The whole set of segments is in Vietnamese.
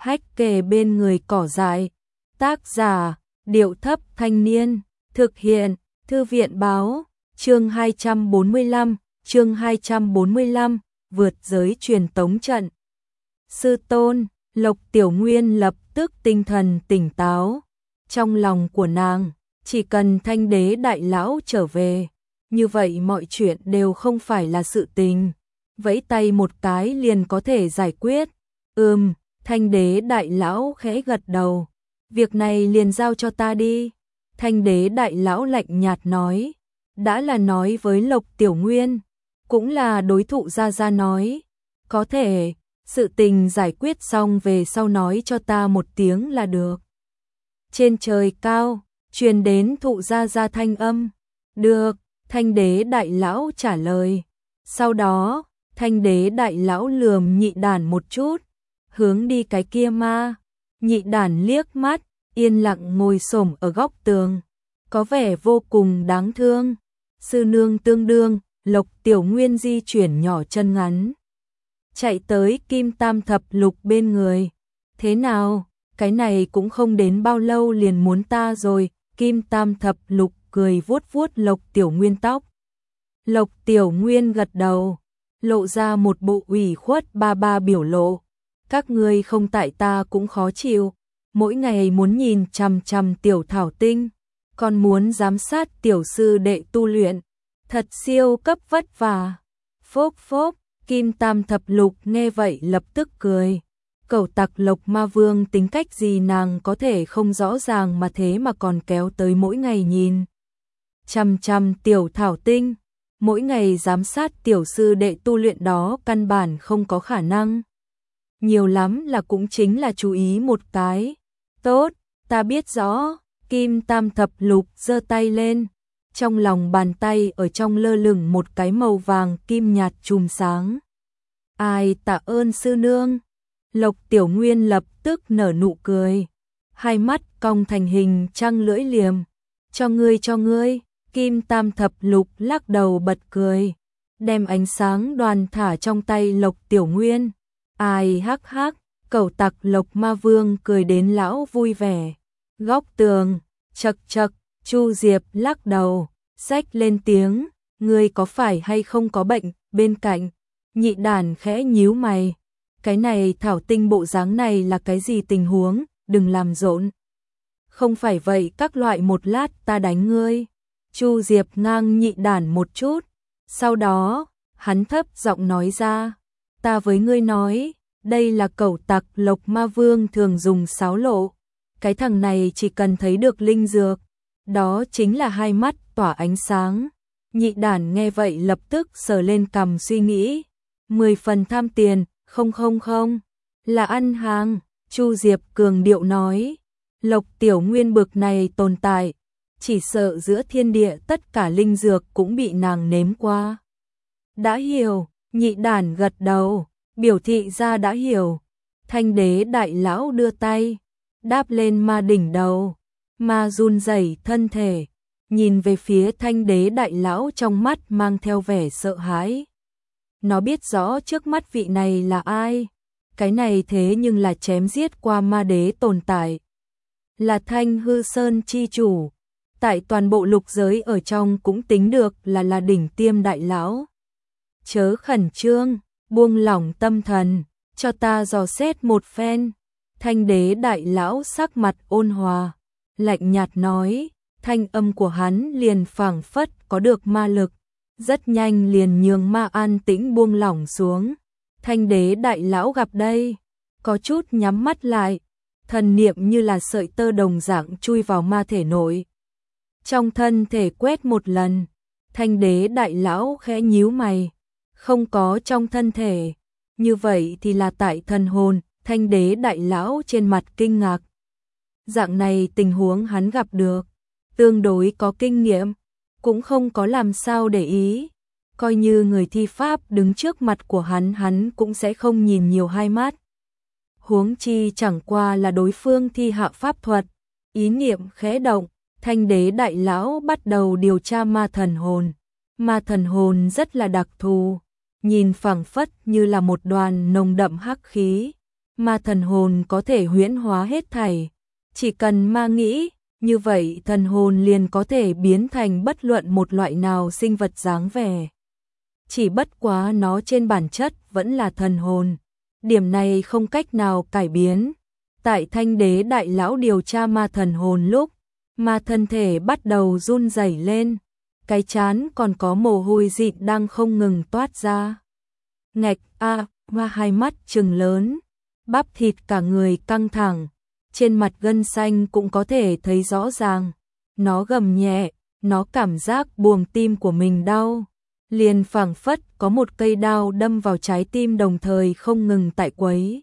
hách kề bên người cỏ dại. Tác giả, Điệu Thấp Thanh Niên, thực hiện, Thư viện Báo, chương 245, vượt giới truyền tống trận. Sư tôn, Lộc Tiểu Nguyên lập tức tinh thần tỉnh táo. Trong lòng của nàng, chỉ cần Thanh Đế đại lão trở về, như vậy mọi chuyện đều không phải là sự tình. Vẫy tay một cái liền có thể giải quyết. Thanh Đế đại lão khẽ gật đầu. Việc này liền giao cho ta đi. Thanh Đế đại lão lạnh nhạt nói. Đã là nói với Lộc Tiểu Nguyên, cũng là đối thủ Gia nói. Có thể, sự tình giải quyết xong về sau nói cho ta một tiếng là được. Trên trời cao, truyền đến thụ Gia thanh âm. Được, Thanh Đế đại lão trả lời. Sau đó, Thanh Đế đại lão lườm Nhị Đản một chút, hướng đi cái kia ma. Nhị Đản liếc mắt, yên lặng ngồi xổm ở góc tường, có vẻ vô cùng đáng thương. Sư nương tương đương, Lộc Tiểu Nguyên di chuyển nhỏ chân ngắn, chạy tới Kim Tam Thập Lục bên người. Thế nào, cái này cũng không đến bao lâu liền muốn ta rồi. Kim Tam Thập Lục cười vuốt vuốt Lộc Tiểu Nguyên tóc. Lộc Tiểu Nguyên gật đầu, lộ ra một bộ ủy khuất ba biểu lộ. Các ngươi không tại ta cũng khó chịu, mỗi ngày muốn nhìn chằm chằm tiểu thảo tinh, còn muốn giám sát tiểu sư đệ tu luyện, thật siêu cấp vất vả. Phốc phốc, Kim Tam Thập Lục nghe vậy lập tức cười. Cẩu tặc Lộc Ma Vương tính cách gì nàng có thể không rõ ràng mà thế mà còn kéo tới mỗi ngày nhìn chằm chằm tiểu thảo tinh, mỗi ngày giám sát tiểu sư đệ tu luyện đó căn bản không có khả năng. Nhiều lắm là cũng chính là chú ý một cái. Tốt, ta biết rõ. Kim Tam Thập Lục giơ tay lên, trong lòng bàn tay ở trong lơ lửng một cái màu vàng kim nhạt chùm sáng. Ai tạ ơn sư nương. Lộc Tiểu Nguyên lập tức nở nụ cười, hai mắt cong thành hình trăng lưỡi liềm. Cho ngươi. Kim Tam Thập Lục lắc đầu bật cười, đem ánh sáng đoàn thả trong tay Lộc Tiểu Nguyên. Ai hắc hắc, cẩu tặc Lộc Ma Vương cười đến lão vui vẻ. Góc tường, chật, Chu Diệp lắc đầu, xách lên tiếng, ngươi có phải hay không có bệnh? Bên cạnh, Nhị Đản khẽ nhíu mày. Cái này thảo tinh bộ dáng này là cái gì tình huống, đừng làm rộn. Không phải vậy các loại một lát ta đánh ngươi. Chu Diệp ngang Nhị Đản một chút, sau đó, hắn thấp giọng nói ra, ta với ngươi nói, đây là cẩu tặc Lộc Ma Vương thường dùng xáo lộ. Cái thằng này chỉ cần thấy được linh dược, đó chính là hai mắt tỏa ánh sáng. Nhị Đản nghe vậy lập tức sờ lên cằm suy nghĩ, 10 phần tham tiền. Không, là ăn hàng. Chu Diệp cường điệu nói, Lộc Tiểu Nguyên bực này tồn tại, chỉ sợ giữa thiên địa tất cả linh dược cũng bị nàng nếm qua. Đã hiểu. Nhị Đản gật đầu, biểu thị ra đã hiểu. Thanh Đế đại lão đưa tay, đáp lên ma đỉnh đầu, ma run rẩy thân thể, nhìn về phía Thanh Đế đại lão trong mắt mang theo vẻ sợ hãi. Nó biết rõ trước mắt vị này là ai, cái này thế nhưng là chém giết qua ma đế tồn tại, là Thanh Hư Sơn chi chủ, tại toàn bộ lục giới ở trong cũng tính được là đỉnh tiêm đại lão. Chớ khẩn trương, buông lỏng tâm thần, cho ta dò xét một phen. Thanh Đế đại lão sắc mặt ôn hòa, lạnh nhạt nói, thanh âm của hắn liền phảng phất có được ma lực, rất nhanh liền nhường ma an tĩnh buông lỏng xuống. Thanh Đế đại lão gặp đây, có chút nhắm mắt lại, thần niệm như là sợi tơ đồng dạng chui vào ma thể nội. Trong thân thể quét một lần, Thanh Đế đại lão khẽ nhíu mày, không có trong thân thể, như vậy thì là tại thần hồn. Thanh Đế đại lão trên mặt kinh ngạc. Dạng này tình huống hắn gặp được, tương đối có kinh nghiệm, cũng không có làm sao để ý. Coi như người thi pháp đứng trước mặt của hắn cũng sẽ không nhìn nhiều hai mắt. Huống chi chẳng qua là đối phương thi hạ pháp thuật. Ý niệm khẽ động, Thanh Đế đại lão bắt đầu điều tra ma thần hồn. Ma thần hồn rất là đặc thù, nhìn phảng phất như là một đoàn nồng đậm hắc khí, ma thần hồn có thể huyễn hóa hết thảy. Chỉ cần ma nghĩ, như vậy thần hồn liền có thể biến thành bất luận một loại nào sinh vật dáng vẻ. Chỉ bất quá nó trên bản chất vẫn là thần hồn. Điểm này không cách nào cải biến. Tại Thanh Đế Đại Lão điều tra ma thần hồn lúc, ma thân thể bắt đầu run rẩy lên. Cái trán còn có mồ hôi dịt đang không ngừng toát ra. Ngạch ma hai mắt trừng lớn, bắp thịt cả người căng thẳng, trên mặt gân xanh cũng có thể thấy rõ ràng. Nó gầm nhẹ, nó cảm giác buồng tim của mình đau, liền phảng phất có một cây đao đâm vào trái tim đồng thời không ngừng tại quấy.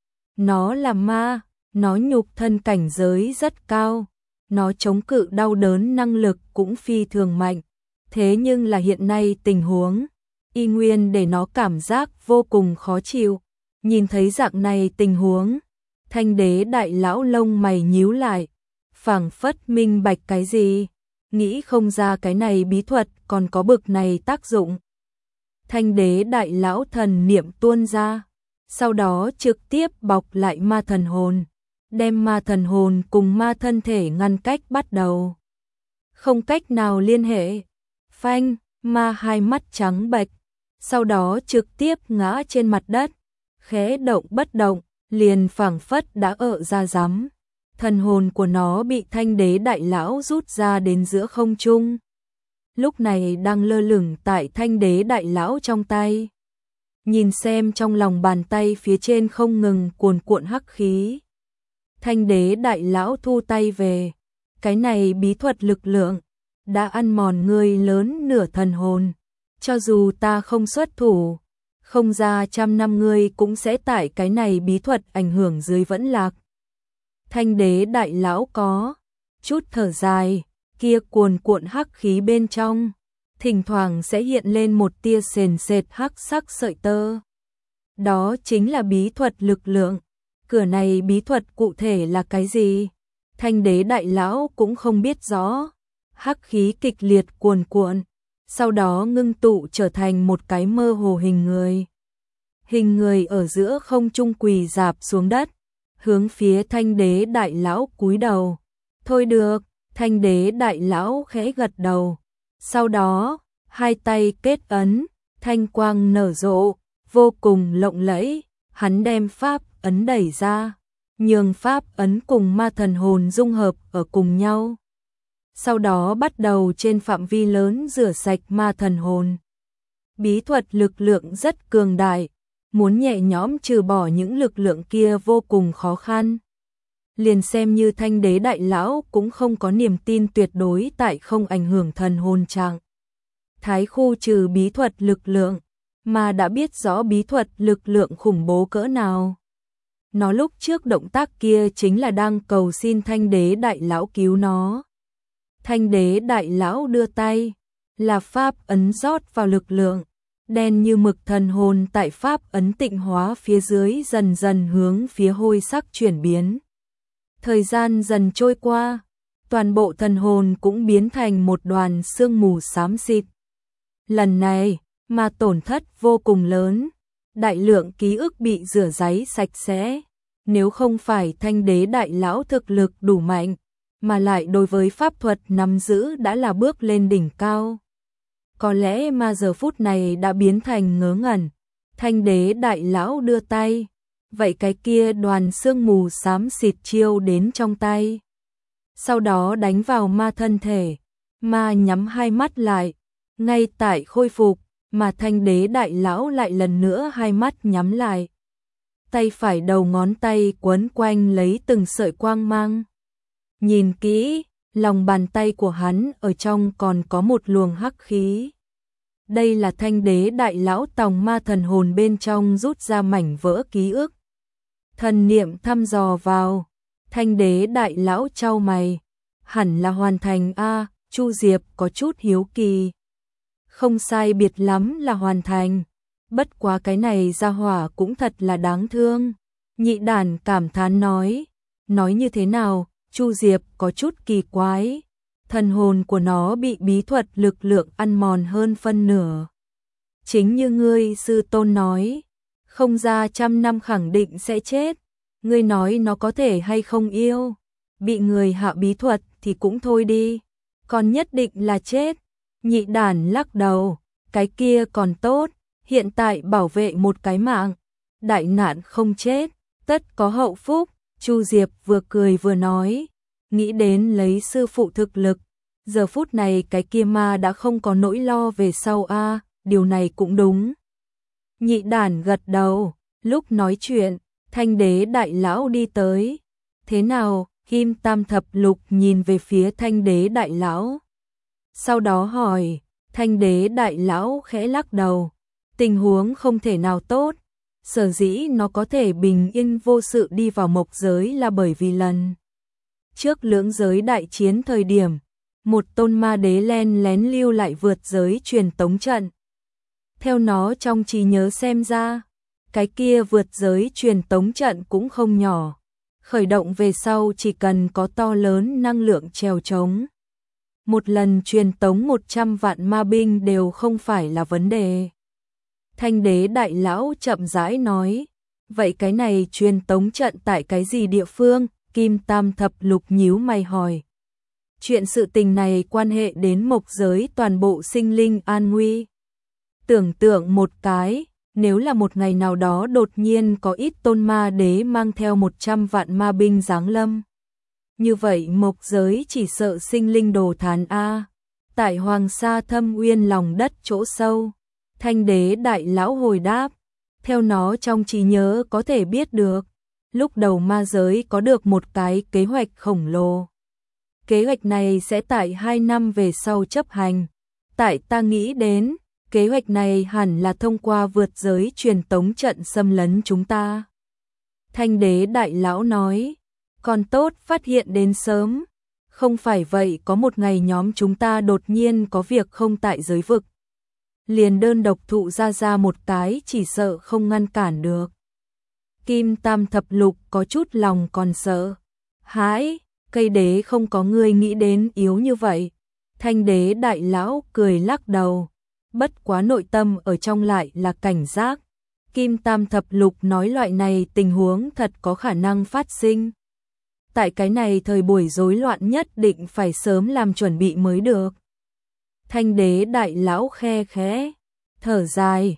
Nó là ma, nó nhục thân cảnh giới rất cao, nó chống cự đau đớn năng lực cũng phi thường mạnh. Thế nhưng là hiện nay tình huống y nguyên để nó cảm giác vô cùng khó chịu. Nhìn thấy dạng này tình huống, Thanh Đế Đại Lão lông mày nhíu lại, phảng phất minh bạch cái gì, nghĩ không ra cái này bí thuật còn có bực này tác dụng. Thanh Đế Đại Lão thần niệm tuôn ra, sau đó trực tiếp bọc lại ma thần hồn, đem ma thần hồn cùng ma thân thể ngăn cách bắt đầu. Không cách nào liên hệ. Phanh, ma hai mắt trắng bệch, sau đó trực tiếp ngã trên mặt đất, khẽ động bất động, liền phảng phất đã ợ ra rắm. Thần hồn của nó bị Thanh Đế Đại Lão rút ra đến giữa không trung. Lúc này đang lơ lửng tại Thanh Đế Đại Lão trong tay. Nhìn xem trong lòng bàn tay phía trên không ngừng cuồn cuộn hắc khí. Thanh Đế Đại Lão thu tay về. Cái này bí thuật lực lượng đã ăn mòn người lớn nửa thần hồn. Cho dù ta không xuất thủ, không ra 100 năm ngươi cũng sẽ tại cái này bí thuật ảnh hưởng dưới vẫn lạc. Thanh Đế Đại Lão có chút thở dài, kia cuồn cuộn hắc khí bên trong, thỉnh thoảng sẽ hiện lên một tia sền sệt hắc sắc sợi tơ. Đó chính là bí thuật lực lượng. Cửa này bí thuật cụ thể là cái gì? Thanh Đế Đại Lão cũng không biết rõ. Hắc khí kịch liệt cuồn cuộn, sau đó ngưng tụ trở thành một cái mơ hồ hình người. Hình người ở giữa không trung quỳ rạp xuống đất, hướng phía Thanh Đế Đại Lão cúi đầu. Thôi được, Thanh Đế Đại Lão khẽ gật đầu. Sau đó, hai tay kết ấn, thanh quang nở rộ, vô cùng lộng lẫy. Hắn đem pháp ấn đẩy ra, nhường pháp ấn cùng ma thần hồn dung hợp ở cùng nhau. Sau đó bắt đầu trên phạm vi lớn rửa sạch ma thần hồn. Bí thuật lực lượng rất cường đại, muốn nhẹ nhõm trừ bỏ những lực lượng kia vô cùng khó khăn. Liền xem như Thanh Đế Đại Lão cũng không có niềm tin tuyệt đối tại không ảnh hưởng thần hồn trạng thái khu trừ bí thuật lực lượng, mà đã biết rõ bí thuật lực lượng khủng bố cỡ nào. Nó lúc trước động tác kia chính là đang cầu xin Thanh Đế Đại Lão cứu nó. Thanh Đế Đại Lão đưa tay, là pháp ấn rót vào lực lượng, đen như mực thần hồn tại pháp ấn tịnh hóa phía dưới dần dần hướng phía hôi sắc chuyển biến. Thời gian dần trôi qua, toàn bộ thần hồn cũng biến thành một đoàn sương mù xám xịt. Lần này, mà tổn thất vô cùng lớn, đại lượng ký ức bị rửa ráy sạch sẽ. Nếu không phải Thanh Đế Đại Lão thực lực đủ mạnh, mà lại đối với pháp thuật nắm giữ đã là bước lên đỉnh cao, có lẽ mà giờ phút này đã biến thành ngớ ngẩn. Thanh Đế Đại Lão đưa tay, vậy cái kia đoàn sương mù xám xịt chiêu đến trong tay. Sau đó đánh vào ma thân thể, ma nhắm hai mắt lại, ngay tại khôi phục, mà Thanh Đế Đại Lão lại lần nữa hai mắt nhắm lại. Tay phải đầu ngón tay quấn quanh lấy từng sợi quang mang. Nhìn kỹ, lòng bàn tay của hắn ở trong còn có một luồng hắc khí. Đây là Thanh Đế Đại Lão tòng ma thần hồn bên trong rút ra mảnh vỡ ký ức. Thần niệm thăm dò vào, Thanh Đế Đại Lão chau mày, hẳn là hoàn thành a. Chu Diệp có chút hiếu kỳ. Không sai biệt lắm là hoàn thành, bất quá cái này ra hỏa cũng thật là đáng thương. Nhị đàn cảm thán nói như thế nào? Chu Diệp có chút kỳ quái, thần hồn của nó bị bí thuật lực lượng ăn mòn hơn phân nửa. Chính như ngươi sư tôn nói, không ra 100 năm khẳng định sẽ chết, ngươi nói nó có thể hay không yêu, bị người hạ bí thuật thì cũng thôi đi, còn nhất định là chết. Nhị đản lắc đầu, cái kia còn tốt, hiện tại bảo vệ một cái mạng, đại nạn không chết, tất có hậu phúc. Chu Diệp vừa cười vừa nói, nghĩ đến lấy sư phụ thực lực, giờ phút này cái kia ma đã không có nỗi lo về sau a, điều này cũng đúng. Nhị đản gật đầu, lúc nói chuyện, Thanh Đế đại lão đi tới. Thế nào? Kim Tam Thập Lục nhìn về phía Thanh Đế đại lão. Sau đó hỏi, Thanh Đế đại lão khẽ lắc đầu, tình huống không thể nào tốt, sở dĩ nó có thể bình yên vô sự đi vào mộc giới là bởi vì lần trước lưỡng giới đại chiến thời điểm, một tôn ma đế len lén lưu lại vượt giới truyền tống trận. Theo nó trong trí nhớ xem ra, cái kia vượt giới truyền tống trận cũng không nhỏ, khởi động về sau chỉ cần có to lớn năng lượng trèo trống. Một lần truyền tống 100 vạn ma binh đều không phải là vấn đề. Thanh Đế đại lão chậm rãi nói, vậy cái này truyền tống trận tại cái gì địa phương? Kim Tam Thập Lục nhíu mày hỏi. Chuyện sự tình này quan hệ đến mộc giới toàn bộ sinh linh an nguy. Tưởng tượng một cái, nếu là một ngày nào đó đột nhiên có ít tôn ma đế mang theo 100 vạn ma binh giáng lâm. Như vậy mộc giới chỉ sợ sinh linh đồ thán a. Tại Hoàng Sa Thâm Uyên lòng đất chỗ sâu, Thanh Đế đại lão hồi đáp, theo nó trong trí nhớ có thể biết được, lúc đầu ma giới có được một cái kế hoạch khổng lồ. Kế hoạch này sẽ tại 2 năm về sau chấp hành. Tại ta nghĩ đến, kế hoạch này hẳn là thông qua vượt giới truyền tống trận xâm lấn chúng ta. Thanh Đế đại lão nói, còn tốt phát hiện đến sớm, không phải vậy có một ngày nhóm chúng ta đột nhiên có việc không tại giới vực. Liền đơn độc thụ ra một cái chỉ sợ không ngăn cản được. Kim Tam Thập Lục có chút lòng còn sợ. Hãi, cây đế không có người nghĩ đến yếu như vậy. Thanh Đế đại lão cười lắc đầu. Bất quá nội tâm ở trong lại là cảnh giác. Kim Tam Thập Lục nói loại này tình huống thật có khả năng phát sinh. Tại cái này thời buổi rối loạn nhất định phải sớm làm chuẩn bị mới được. Thanh Đế đại lão khe khẽ, thở dài,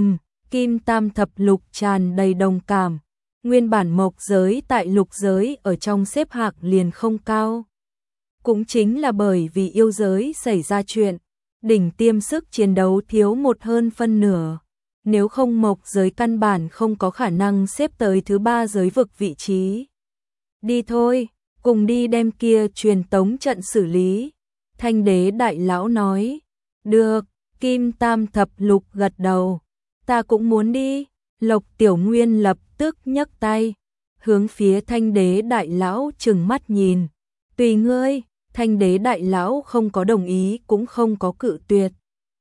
Kim Tam Thập Lục tràn đầy đồng cảm. Nguyên bản mộc giới tại lục giới ở trong xếp hạng liền không cao. Cũng chính là bởi vì yêu giới xảy ra chuyện, đỉnh tiêm sức chiến đấu thiếu một hơn phân nửa. Nếu không mộc giới căn bản không có khả năng xếp tới thứ 3 giới vực vị trí. Đi thôi, cùng đi đem kia truyền tống trận xử lý. Thanh Đế đại lão nói, được, Kim Tam Thập Lục gật đầu, ta cũng muốn đi. Lộc Tiểu Nguyên lập tức nhấc tay, hướng phía Thanh Đế đại lão trừng mắt nhìn, tùy ngươi. Thanh Đế đại lão không có đồng ý cũng không có cự tuyệt.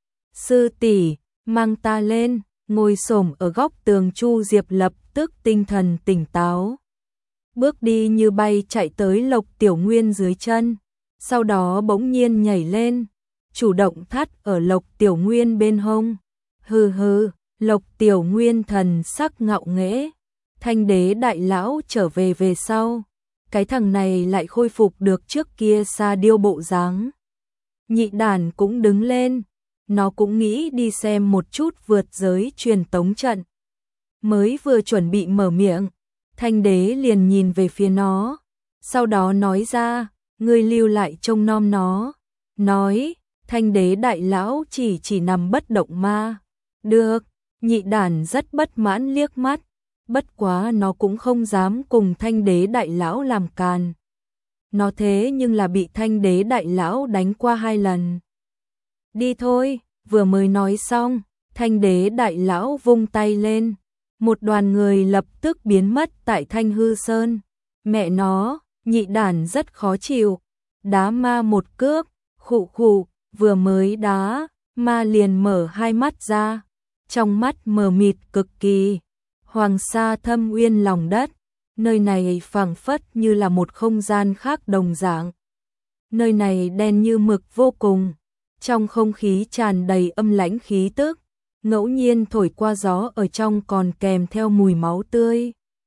Sư tỷ, mang ta lên. Ngồi xổm ở góc tường Chu Diệp lập tức tinh thần tỉnh táo, bước đi như bay chạy tới Lộc Tiểu Nguyên dưới chân. Sau đó bỗng nhiên nhảy lên, chủ động thắt ở Lộc Tiểu Nguyên bên hông. Hừ hừ, Lộc Tiểu Nguyên thần sắc ngạo nghễ. Thanh Đế đại lão trở về sau, cái thằng này lại khôi phục được trước kia Sa Điêu bộ dáng. Nhị đàn cũng đứng lên, nó cũng nghĩ đi xem một chút vượt giới truyền tống trận. Mới vừa chuẩn bị mở miệng, Thanh Đế liền nhìn về phía nó, sau đó nói ra, ngươi lưu lại trông nom nó. Nói, Thanh Đế đại lão chỉ nằm bất động ma. Được, nhị đàn rất bất mãn liếc mắt, bất quá nó cũng không dám cùng Thanh Đế đại lão làm càn. Nó thế nhưng là bị Thanh Đế đại lão đánh qua 2 lần. Đi thôi, vừa mới nói xong, Thanh Đế đại lão vung tay lên, một đoàn người lập tức biến mất tại Thanh Hư Sơn. Mẹ nó, nhị đàn rất khó chịu, đá ma một cước, khụ khụ, vừa mới đá, ma liền mở 2 mắt ra, trong mắt mờ mịt cực kỳ. Hoàng Sa Thâm Uyên lòng đất, nơi này phảng phất như là một không gian khác đồng dạng. Nơi này đen như mực vô cùng, trong không khí tràn đầy âm lãnh khí tức, ngẫu nhiên thổi qua gió ở trong còn kèm theo mùi máu tươi.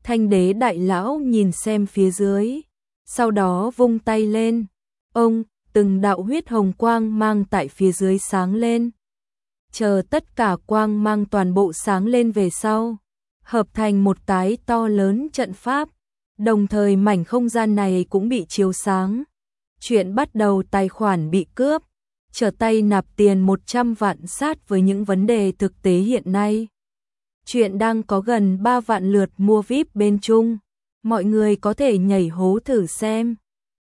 Thanh đế đại lão nhìn xem phía dưới, sau đó vung tay lên. Ông, từng đạo huyết hồng quang mang tại phía dưới sáng lên. Chờ tất cả quang mang toàn bộ sáng lên về sau, hợp thành một cái to lớn trận pháp, đồng thời mảnh không gian này cũng bị chiếu sáng. Chuyện bắt đầu tài khoản bị cướp, trở tay nạp tiền 100 vạn sát với những vấn đề thực tế hiện nay. Chuyện đang có gần 3 vạn lượt mua VIP bên Trung, mọi người có thể nhảy hố thử xem.